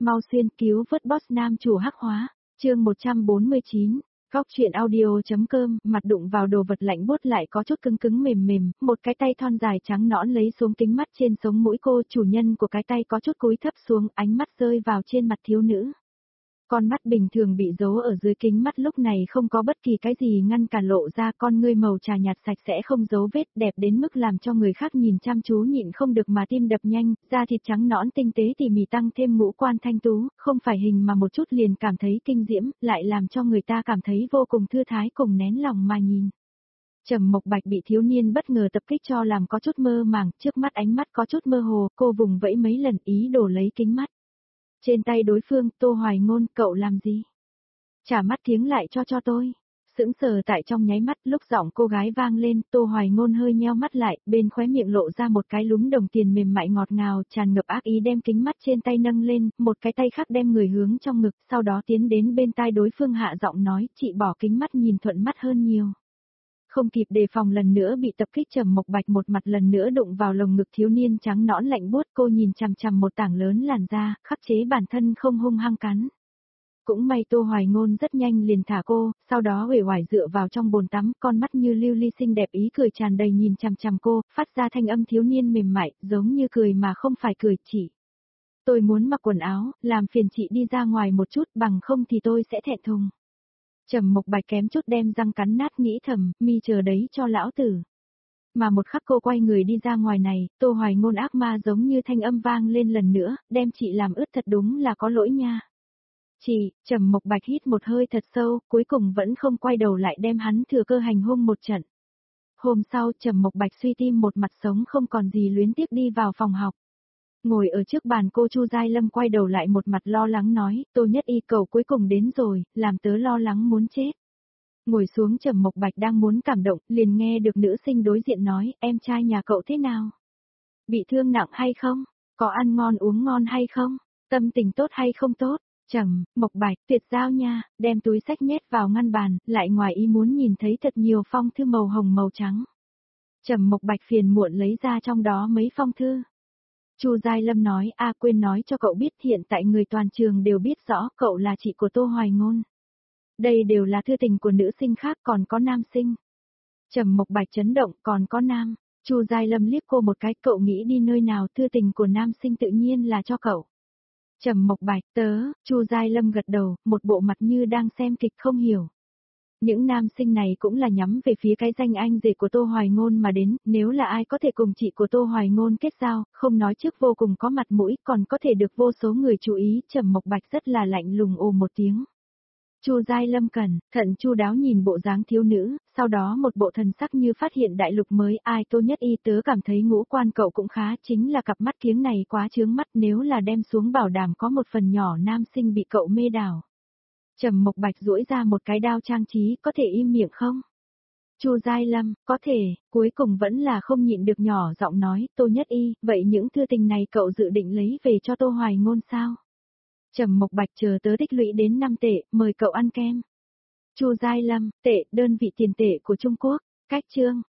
mau xuyên cứu vớt boss nam chủ hắc hóa, chương 149. Góc truyện audio.com, mặt đụng vào đồ vật lạnh buốt lại có chút cứng cứng mềm mềm, một cái tay thon dài trắng nõn lấy xuống kính mắt trên sống mũi cô, chủ nhân của cái tay có chút cúi thấp xuống, ánh mắt rơi vào trên mặt thiếu nữ. Con mắt bình thường bị giấu ở dưới kính mắt lúc này không có bất kỳ cái gì ngăn cản lộ ra, con ngươi màu trà nhạt sạch sẽ không giấu vết, đẹp đến mức làm cho người khác nhìn chăm chú nhịn không được mà tim đập nhanh, da thịt trắng nõn tinh tế tỉ mỉ tăng thêm ngũ quan thanh tú, không phải hình mà một chút liền cảm thấy kinh diễm, lại làm cho người ta cảm thấy vô cùng thư thái cùng nén lòng mà nhìn. Trầm Mộc Bạch bị thiếu niên bất ngờ tập kích cho làm có chút mơ màng, trước mắt ánh mắt có chút mơ hồ, cô vùng vẫy mấy lần ý đồ lấy kính mắt. Trên tay đối phương, Tô Hoài Ngôn, cậu làm gì? Trả mắt kiếng lại cho tôi. Sững sờ tại trong nháy mắt, lúc giọng cô gái vang lên, Tô Hoài Ngôn hơi nheo mắt lại, bên khóe miệng lộ ra một cái lúm đồng tiền mềm mại ngọt ngào, tràn ngập ác ý đem kính mắt trên tay nâng lên, một cái tay khác đem người hướng trong ngực, sau đó tiến đến bên tai đối phương hạ giọng nói, chị bỏ kính mắt nhìn thuận mắt hơn nhiều. Không kịp đề phòng lần nữa bị tập kích, Trầm Mộc Bạch một mặt lần nữa đụng vào lồng ngực thiếu niên trắng nõn lạnh buốt, cô nhìn chằm chằm một tảng lớn làn da, khắc chế bản thân không hung hăng cắn. Cũng may Tô Hoài Ngôn rất nhanh liền thả cô, sau đó uể oải dựa vào trong bồn tắm, con mắt như lưu ly xinh đẹp ý cười tràn đầy nhìn chằm chằm cô, phát ra thanh âm thiếu niên mềm mại, giống như cười mà không phải cười, chỉ. Tôi muốn mặc quần áo, làm phiền chị đi ra ngoài một chút, bằng không thì tôi sẽ thẹn thùng. Trầm Mộc Bạch kém chút đem răng cắn nát, nghĩ thầm, mi chờ đấy cho lão tử. Mà một khắc cô quay người đi ra ngoài này, Tô Hoài Ngôn ác ma giống như thanh âm vang lên lần nữa, đem chị làm ướt thật đúng là có lỗi nha. Chị, Trầm Mộc Bạch hít một hơi thật sâu, cuối cùng vẫn không quay đầu lại đem hắn thừa cơ hành hung một trận. Hôm sau Trầm Mộc Bạch suy tim một mặt sống không còn gì luyến tiếc đi vào phòng học. Ngồi ở trước bàn cô Chu Giai Lâm quay đầu lại một mặt lo lắng nói, Tô Nhất Y cậu cuối cùng đến rồi, làm tớ lo lắng muốn chết. Ngồi xuống Trầm Mộc Bạch đang muốn cảm động, liền nghe được nữ sinh đối diện nói, em trai nhà cậu thế nào? Bị thương nặng hay không? Có ăn ngon uống ngon hay không? Tâm tình tốt hay không tốt? Trầm Mộc Bạch tuyệt giao nha, đem túi sách nhét vào ngăn bàn, lại ngoài ý muốn nhìn thấy thật nhiều phong thư màu hồng màu trắng. Trầm Mộc Bạch phiền muộn lấy ra trong đó mấy phong thư. Chu Giai Lâm nói, quên nói cho cậu biết, hiện tại người toàn trường đều biết rõ cậu là chị của Tô Hoài Ngôn. Đây đều là thư tình của nữ sinh khác, còn có nam sinh. Trầm Mộc Bạch chấn động, còn có nam. Chu Giai Lâm liếc cô một cái, cậu nghĩ đi nơi nào, thư tình của nam sinh tự nhiên là cho cậu. Trầm Mộc Bạch, Chu Giai Lâm gật đầu, một bộ mặt như đang xem kịch không hiểu. Những nam sinh này cũng là nhắm về phía cái danh anh rể của Tô Hoài Ngôn mà đến, nếu là ai có thể cùng chị của Tô Hoài Ngôn kết giao, không nói trước vô cùng có mặt mũi, còn có thể được vô số người chú ý, Trầm Mộc Bạch rất là lạnh lùng ồ một tiếng. Chu Giai Lâm cẩn thận chu đáo nhìn bộ dáng thiếu nữ, sau đó một bộ thần sắc như phát hiện đại lục mới, ai Tô Nhất Y tớ cảm thấy ngũ quan cậu cũng khá, chính là cặp mắt kiếng này quá chướng mắt, nếu là đem xuống bảo đảm có một phần nhỏ nam sinh bị cậu mê đảo. Trầm Mộc Bạch duỗi ra một cái đao trang trí, có thể im miệng không? Chu Giai Lâm, có thể, cuối cùng vẫn là không nhịn được nhỏ giọng nói, Tô Nhất Y, vậy những thư tình này cậu dự định lấy về cho Tô Hoài Ngôn sao? Trầm Mộc Bạch chờ tớ tích lũy đến 5 tệ, mời cậu ăn kem. Chu Giai Lâm, tệ, đơn vị tiền tệ của Trung Quốc, cách chương.